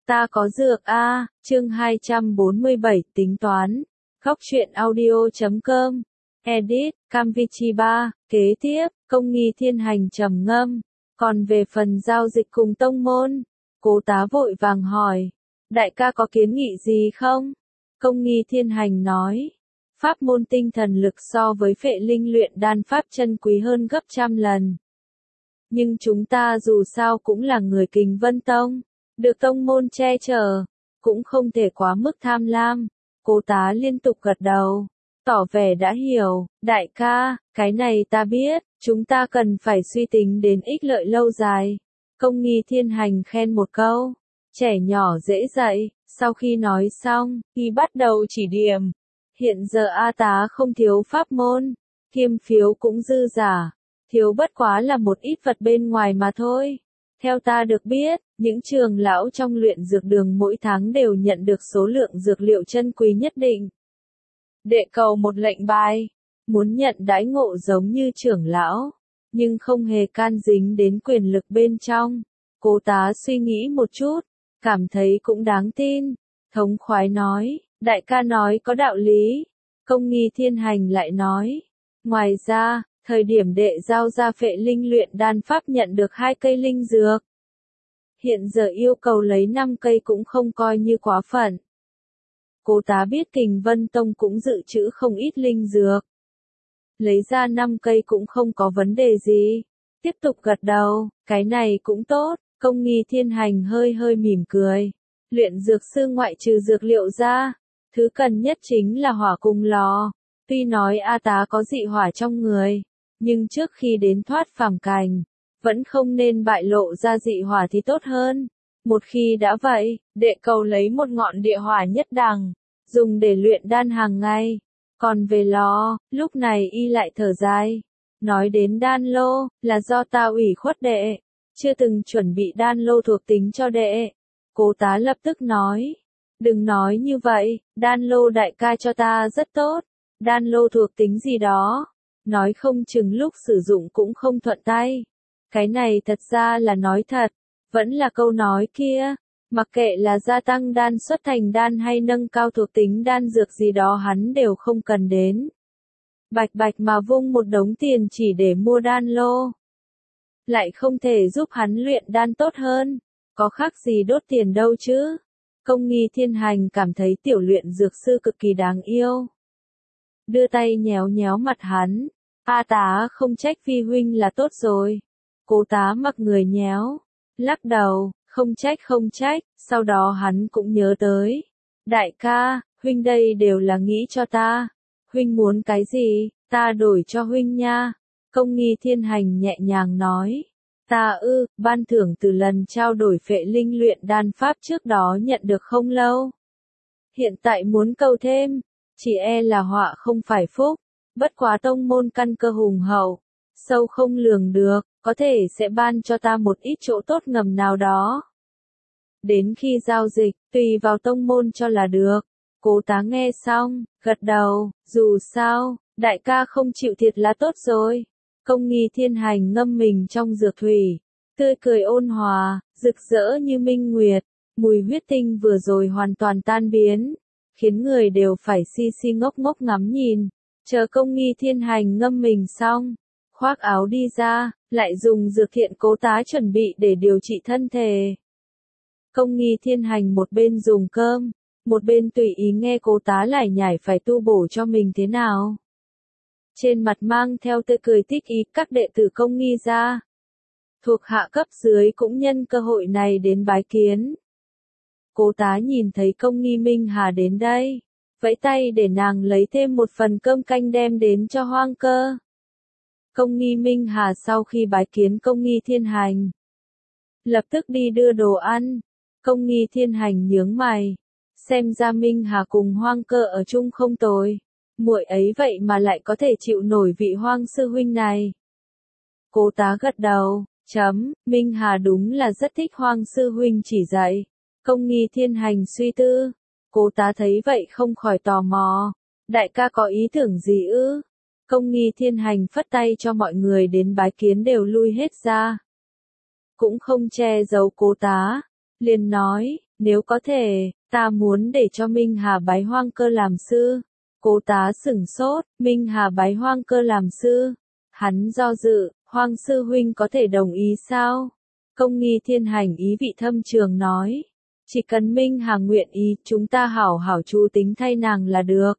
Ta có dược a, chương 247 tính toán. Góc truyện audio.com. Edit, Camvichi3, kế tiếp, Công Nghi Thiên Hành trầm ngâm. Còn về phần giao dịch cùng tông môn, Cố Tá vội vàng hỏi, đại ca có kiến nghị gì không? Công Nghi Thiên Hành nói, pháp môn tinh thần lực so với phệ linh luyện đan pháp chân quý hơn gấp trăm lần. Nhưng chúng ta dù sao cũng là người Kình Vân Tông, được tông môn che chở, cũng không thể quá mức tham lam. Cố Tá liên tục gật đầu, tỏ vẻ đã hiểu, đại ca, cái này ta biết, chúng ta cần phải suy tính đến ích lợi lâu dài. Công Nghi Thiên Hành khen một câu, trẻ nhỏ dễ dạy, sau khi nói xong, y bắt đầu chỉ điểm. Hiện giờ A Tá không thiếu pháp môn, kiêm phiếu cũng dư giả, thiếu bất quá là một ít vật bên ngoài mà thôi. Theo ta được biết, những trường lão trong luyện dược đường mỗi tháng đều nhận được số lượng dược liệu chân quý nhất định. Đệ cầu một lệnh bài, muốn nhận đãi ngộ giống như trưởng lão, nhưng không hề can dính đến quyền lực bên trong. Cố Tá suy nghĩ một chút, cảm thấy cũng đáng tin, thống khoái nói, đại ca nói có đạo lý. Công Nghi Thiên Hành lại nói, ngoài ra, thời điểm đệ giao ra phệ linh luyện đan pháp nhận được 2 cây linh dược. Hiện giờ yêu cầu lấy 5 cây cũng không coi như quá phận. Cố Tá biết Kình Vân Tông cũng dự trữ không ít linh dược. Lấy ra 5 cây cũng không có vấn đề gì. Tiếp tục gật đầu, cái này cũng tốt. Công Nghi Thiên Hành hơi hơi mỉm cười. Luyện dược sư ngoại trừ dược liệu ra, thứ cần nhất chính là hỏa cùng lò. Tuy nói A Tá có dị hỏa trong người, nhưng trước khi đến thoát phàm cảnh, vẫn không nên bại lộ ra dị hỏa thì tốt hơn. Một khi đã vậy, đệ cầu lấy một ngọn địa hỏa nhất đẳng, dùng để luyện đan hàng ngày. Còn về lò, lúc này y lại thở dài. Nói đến đan lô, là do ta ủy khuất đệ, chưa từng chuẩn bị đan lô thuộc tính cho đệ. Cố Tá lập tức nói, đừng nói như vậy, đan lô đại ca cho ta rất tốt, đan lô thuộc tính gì đó, nói không chừng lúc sử dụng cũng không thuận tay. Cái này thật ra là nói thật, vẫn là câu nói kia, mặc kệ là gia tăng đan xuất thành đan hay nâng cao thuộc tính đan dược gì đó hắn đều không cần đến. Bạch bạch mà vung một đống tiền chỉ để mua đan lô, lại không thể giúp hắn luyện đan tốt hơn, có khác gì đốt tiền đâu chứ. Công Nghi Thiên Hành cảm thấy tiểu luyện dược sư cực kỳ đáng yêu. Đưa tay nhéo nhéo mặt hắn, A Tá không trách vi huynh là tốt rồi. Cố Tá mặc người nhéo, lắc đầu, không trách, sau đó hắn cũng nhớ tới. Đại ca, huynh đây đều là nghĩ cho ta. Huynh muốn cái gì, ta đổi cho huynh nha. Công Nghi Thiên Hành nhẹ nhàng nói. Ta ban thưởng từ lần trao đổi phệ linh luyện đan pháp trước đó nhận được không lâu. Hiện tại muốn cầu thêm, chỉ e là họa không phải phúc. Bất quá tông môn căn cơ hùng hậu, sâu không lường được, có thể sẽ ban cho ta một ít chỗ tốt ngầm nào đó. Đến khi giao dịch, tùy vào tông môn cho là được. Cố Tá nghe xong, gật đầu, dù sao, đại ca không chịu thiệt là tốt rồi. Công Nghi Thiên Hành ngâm mình trong dược thủy, tươi cười ôn hòa, rực rỡ như minh nguyệt, mùi huyết tinh vừa rồi hoàn toàn tan biến, khiến người đều phải si si ngốc ngốc ngắm nhìn. Chờ Công Nghi Thiên Hành ngâm mình xong, khoác áo đi ra, lại dùng dược thiện Cố Tá chuẩn bị để điều trị thân thể. Công Nghi Thiên Hành một bên dùng cơm, một bên tùy ý nghe Cố Tá lải nhải phải tu bổ cho mình thế nào. Trên mặt mang theo tươi cười thích ý các đệ tử Công Nghi gia. Thuộc hạ cấp dưới cũng nhân cơ hội này đến bái kiến. Cố Tá nhìn thấy Công Nghi Minh Hà đến đây, vẫy tay để nàng lấy thêm một phần cơm canh đem đến cho Hoang Cơ. Công Nghi Minh Hà sau khi bái kiến Công Nghi Thiên Hành, lập tức đi đưa đồ ăn. Công Nghi Thiên Hành nhướng mày, xem ra Minh Hà cùng Hoang Cơ ở chung không tồi. Muội ấy vậy mà lại có thể chịu nổi vị Hoang sư huynh này. Cố Tá gật đầu, Minh Hà đúng là rất thích Hoang sư huynh chỉ dạy. Công Nghi Thiên Hành suy tư, Cố Tá thấy vậy không khỏi tò mò. Đại ca có ý tưởng gì ư? Công Nghi Thiên Hành phất tay cho mọi người đến bái kiến đều lui hết ra. Cũng không che giấu Cố Tá, liền nói, Nếu có thể, ta muốn để cho Minh Hà bái Hoang Cơ làm sư. Cố Tá sửng sốt, Minh Hà bái Hoang Cơ làm sư. Hắn do dự, Hoang sư huynh có thể đồng ý sao? Công Nghi Thiên Hành ý vị thâm trường nói. Chỉ cần Minh Hà nguyện ý, chúng ta hảo hảo chú tính thay nàng là được.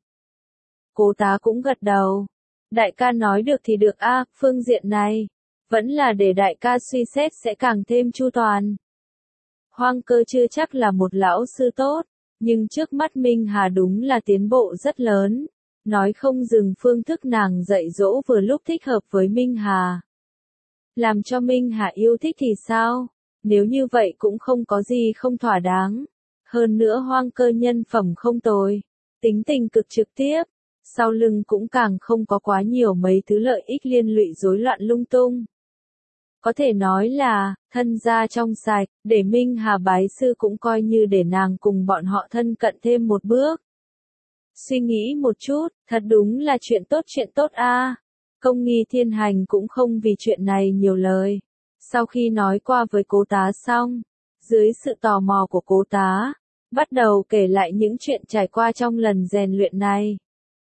Cố Tá cũng gật đầu. Đại ca nói được thì được a, phương diện này. Vẫn là để đại ca suy xét sẽ càng thêm chu toàn. Hoang Cơ chưa chắc là một lão sư tốt, nhưng trước mắt Minh Hà đúng là tiến bộ rất lớn. Nói không dừng phương thức nàng dạy dỗ vừa lúc thích hợp với Minh Hà. Làm cho Minh Hà yêu thích thì sao? Nếu như vậy cũng không có gì không thỏa đáng. Hơn nữa Hoang Cơ nhân phẩm không tồi, tính tình cực trực tiếp, sau lưng cũng càng không có quá nhiều mấy thứ lợi ích liên lụy rối loạn lung tung. Có thể nói là, thân gia trong sạch, để Minh Hà bái sư cũng coi như để nàng cùng bọn họ thân cận thêm một bước. Suy nghĩ một chút, thật đúng là chuyện tốt a. Công Nghi Thiên Hành cũng không vì chuyện này nhiều lời. Sau khi nói qua với Cố Tá xong, dưới sự tò mò của Cố Tá, bắt đầu kể lại những chuyện trải qua trong lần rèn luyện này.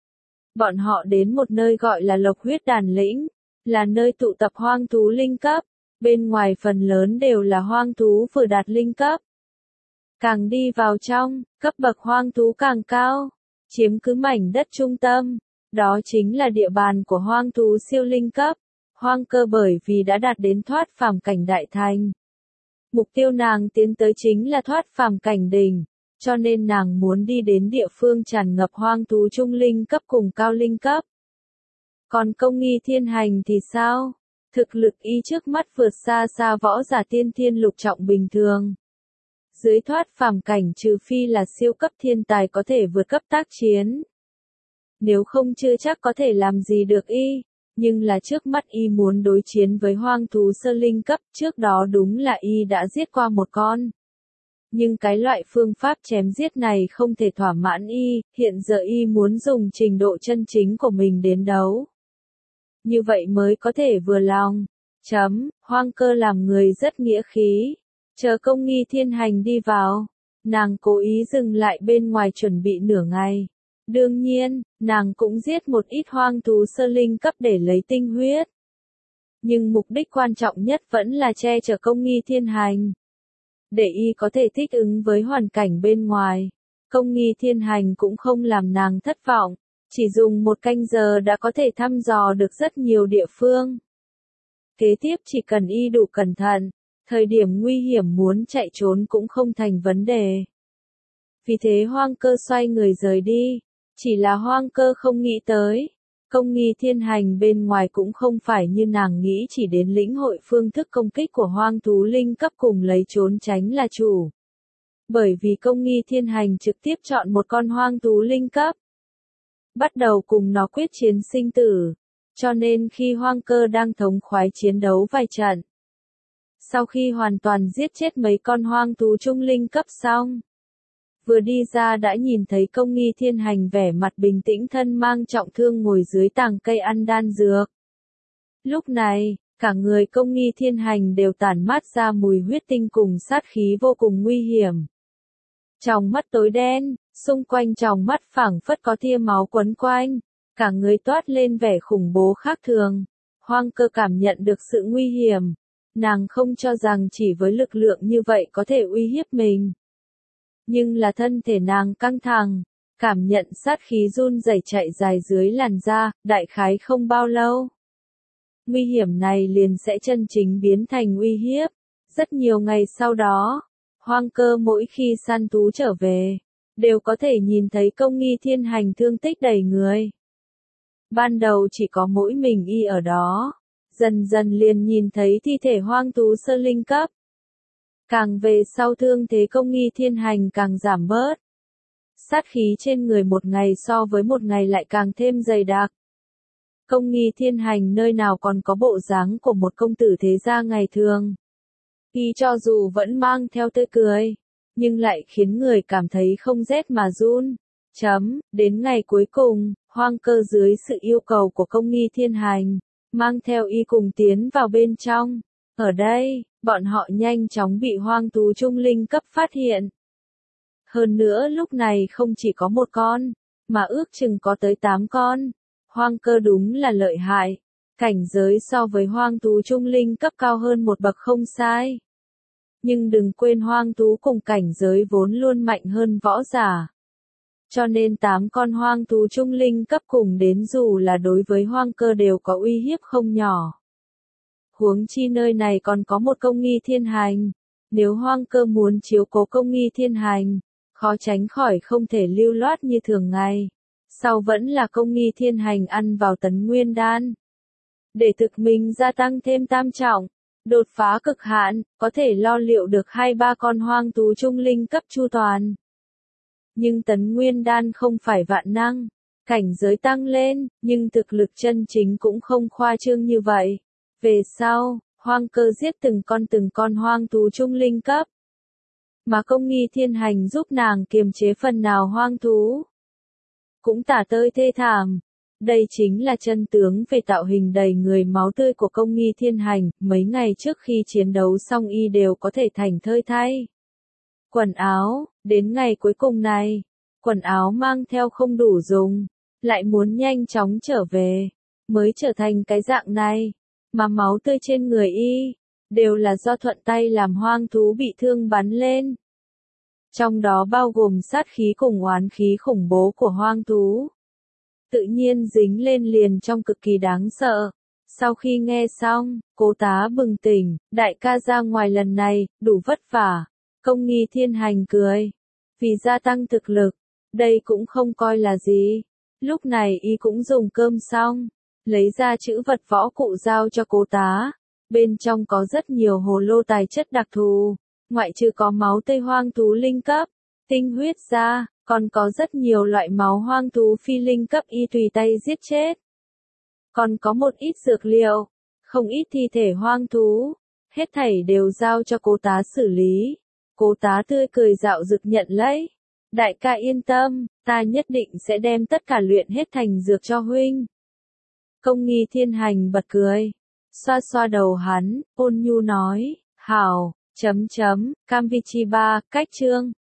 Bọn họ đến một nơi gọi là Lộc Huyết Đàn Lĩnh, là nơi tụ tập hoang thú linh cấp, bên ngoài phần lớn đều là hoang thú vừa đạt linh cấp. Càng đi vào trong, cấp bậc hoang thú càng cao, chiếm cứ mảnh đất trung tâm, đó chính là địa bàn của hoang thú siêu linh cấp. Hoang Cơ bởi vì đã đạt đến thoát phàm cảnh đại thành. Mục tiêu nàng tiến tới chính là thoát phàm cảnh đỉnh, cho nên nàng muốn đi đến địa phương tràn ngập hoang thú trung linh cấp cùng cao linh cấp. Còn Công Nghi Thiên Hành thì sao? Thực lực y trước mắt vượt xa xa võ giả tiên thiên lục trọng bình thường. Dưới thoát phàm cảnh trừ phi là siêu cấp thiên tài có thể vượt cấp tác chiến. Nếu không chưa chắc có thể làm gì được y, nhưng là trước mắt y muốn đối chiến với hoang thú sơ linh cấp, trước đó đúng là y đã giết qua một con. Nhưng cái loại phương pháp chém giết này không thể thỏa mãn y, hiện giờ y muốn dùng trình độ chân chính của mình đến đấu. Như vậy mới có thể vừa lòng. Hoang Cơ làm người rất nghĩa khí. Chờ Công Nghi Thiên Hành đi vào, nàng cố ý dừng lại bên ngoài chuẩn bị nửa ngày. Đương nhiên, nàng cũng giết một ít hoang thú sơ linh cấp để lấy tinh huyết. Nhưng mục đích quan trọng nhất vẫn là che chở Công Nghi Thiên Hành, để y có thể thích ứng với hoàn cảnh bên ngoài. Công Nghi Thiên Hành cũng không làm nàng thất vọng, chỉ dùng 1 canh giờ đã có thể thăm dò được rất nhiều địa phương. Kế tiếp chỉ cần y đủ cẩn thận, thời điểm nguy hiểm muốn chạy trốn cũng không thành vấn đề. Vì thế Hoang Cơ xoay người rời đi, chỉ là Hoang Cơ không nghĩ tới. Công Nghi Thiên Hành bên ngoài cũng không phải như nàng nghĩ chỉ đến lĩnh hội phương thức công kích của hoang thú linh cấp cùng lấy trốn tránh là chủ. Bởi vì Công Nghi Thiên Hành trực tiếp chọn một con hoang thú linh cấp, bắt đầu cùng nó quyết chiến sinh tử, cho nên khi Hoang Cơ đang thống khoái chiến đấu vài trận, sau khi hoàn toàn giết chết mấy con hoang thú trung linh cấp xong, vừa đi ra đã nhìn thấy Công Nghi Thiên Hành vẻ mặt bình tĩnh thân mang trọng thương ngồi dưới tàng cây ăn đan dược. Lúc này, cả người Công Nghi Thiên Hành đều tản mát ra mùi huyết tinh cùng sát khí vô cùng nguy hiểm. Tròng mắt tối đen, xung quanh tròng mắt phảng phất có tia máu quấn quanh, cả người toát lên vẻ khủng bố khác thường. Hoang Cơ cảm nhận được sự nguy hiểm, nàng không cho rằng chỉ với lực lượng như vậy có thể uy hiếp mình. Nhưng là thân thể nàng căng thẳng, cảm nhận sát khí run rẩy chạy dài dưới làn da, đại khái không bao lâu. Nguy hiểm này liền sẽ chân chính biến thành uy hiếp. Rất nhiều ngày sau đó, Hoang Cơ mỗi khi săn thú trở về, đều có thể nhìn thấy Công Nghi Thiên Hành thương tích đầy người. Ban đầu chỉ có mỗi mình y ở đó, dần dần liền nhìn thấy thi thể hoang thú sơ linh cấp. Càng về sau thương thế Công Nghi Thiên Hành càng giảm bớt. Sát khí trên người một ngày so với một ngày lại càng thêm dày đặc. Công Nghi Thiên Hành nơi nào còn có bộ dáng của một công tử thế gia ngày thường. Y cho dù vẫn mang theo tươi cười, nhưng lại khiến người cảm thấy không rét mà run. Đến ngày cuối cùng, Hoang Cơ dưới sự yêu cầu của Công Nghi Thiên Hành, mang theo y cùng tiến vào bên trong. Ở đây, bọn họ nhanh chóng bị hoang thú trung linh cấp phát hiện. Hơn nữa lúc này không chỉ có một con, mà ước chừng có tới 8 con. Hoang cơ đúng là lợi hại. Cảnh giới so với hoang thú trung linh cấp cao hơn một bậc không sai. Nhưng đừng quên hoang thú cùng cảnh giới vốn luôn mạnh hơn võ giả. Cho nên 8 con hoang thú trung linh cấp cùng đến dù là đối với hoang cơ đều có uy hiếp không nhỏ. Huống chi nơi này còn có một công nghi thiên hành. Nếu hoang cơ muốn chiếu cố công nghi thiên hành, khó tránh khỏi không thể lưu loát như thường ngày. Sau vẫn là công nghi thiên hành ăn vào tấn nguyên đan. Để thực mình gia tăng thêm tam trọng, đột phá cực hạn, có thể lo liệu được 2-3 con hoang thú trung linh cấp chu toàn. Nhưng tấn nguyên đan không phải vạn năng, cảnh giới tăng lên, nhưng thực lực chân chính cũng không khoa trương như vậy. Về sau, hoang cơ giết từng con hoang thú trung linh cấp. Mà công nghi thiên hành giúp nàng kiềm chế phần nào hoang thú. Cũng tả tơi thê thảm. Đây chính là chân tướng về tạo hình đầy người máu tươi của công nghi thiên hành, mấy ngày trước khi chiến đấu xong y đều có thể thành thơi thay. Quần áo, đến ngày cuối cùng này, quần áo mang theo không đủ dùng, lại muốn nhanh chóng trở về, mới trở thành cái dạng này, mà máu tươi trên người y, đều là do thuận tay làm hoang thú bị thương bắn lên. Trong đó bao gồm sát khí cùng oán khí khủng bố của hoang thú. Tự nhiên dính lên liền trong cực kỳ đáng sợ. Sau khi nghe xong, Cố Tá bừng tỉnh, đại ca ra ngoài lần này, đủ vất vả. Công nghi thiên hành cười. Vì gia tăng thực lực, đây cũng không coi là gì. Lúc này y cũng dùng cơm xong, lấy ra chữ vật võ cụ giao cho Cố Tá. Bên trong có rất nhiều hồ lô tài chất đặc thù, ngoại trừ có máu tươi hoang thú linh cấp, tinh huyết ra, còn có rất nhiều loại máu hoang thú phi linh cấp y tùy tay giết chết. Còn có một ít dược liệu, không ít thi thể hoang thú, hết thảy đều giao cho Cố Tá xử lý. Cố Tá tươi cười dạo dực nhận lấy. Đại ca yên tâm, ta nhất định sẽ đem tất cả luyện hết thành dược cho huynh. Công nghi thiên hành bật cười, xoa xoa đầu hắn, ôn nhu nói, hảo, Cam Vichi 3, cách chương.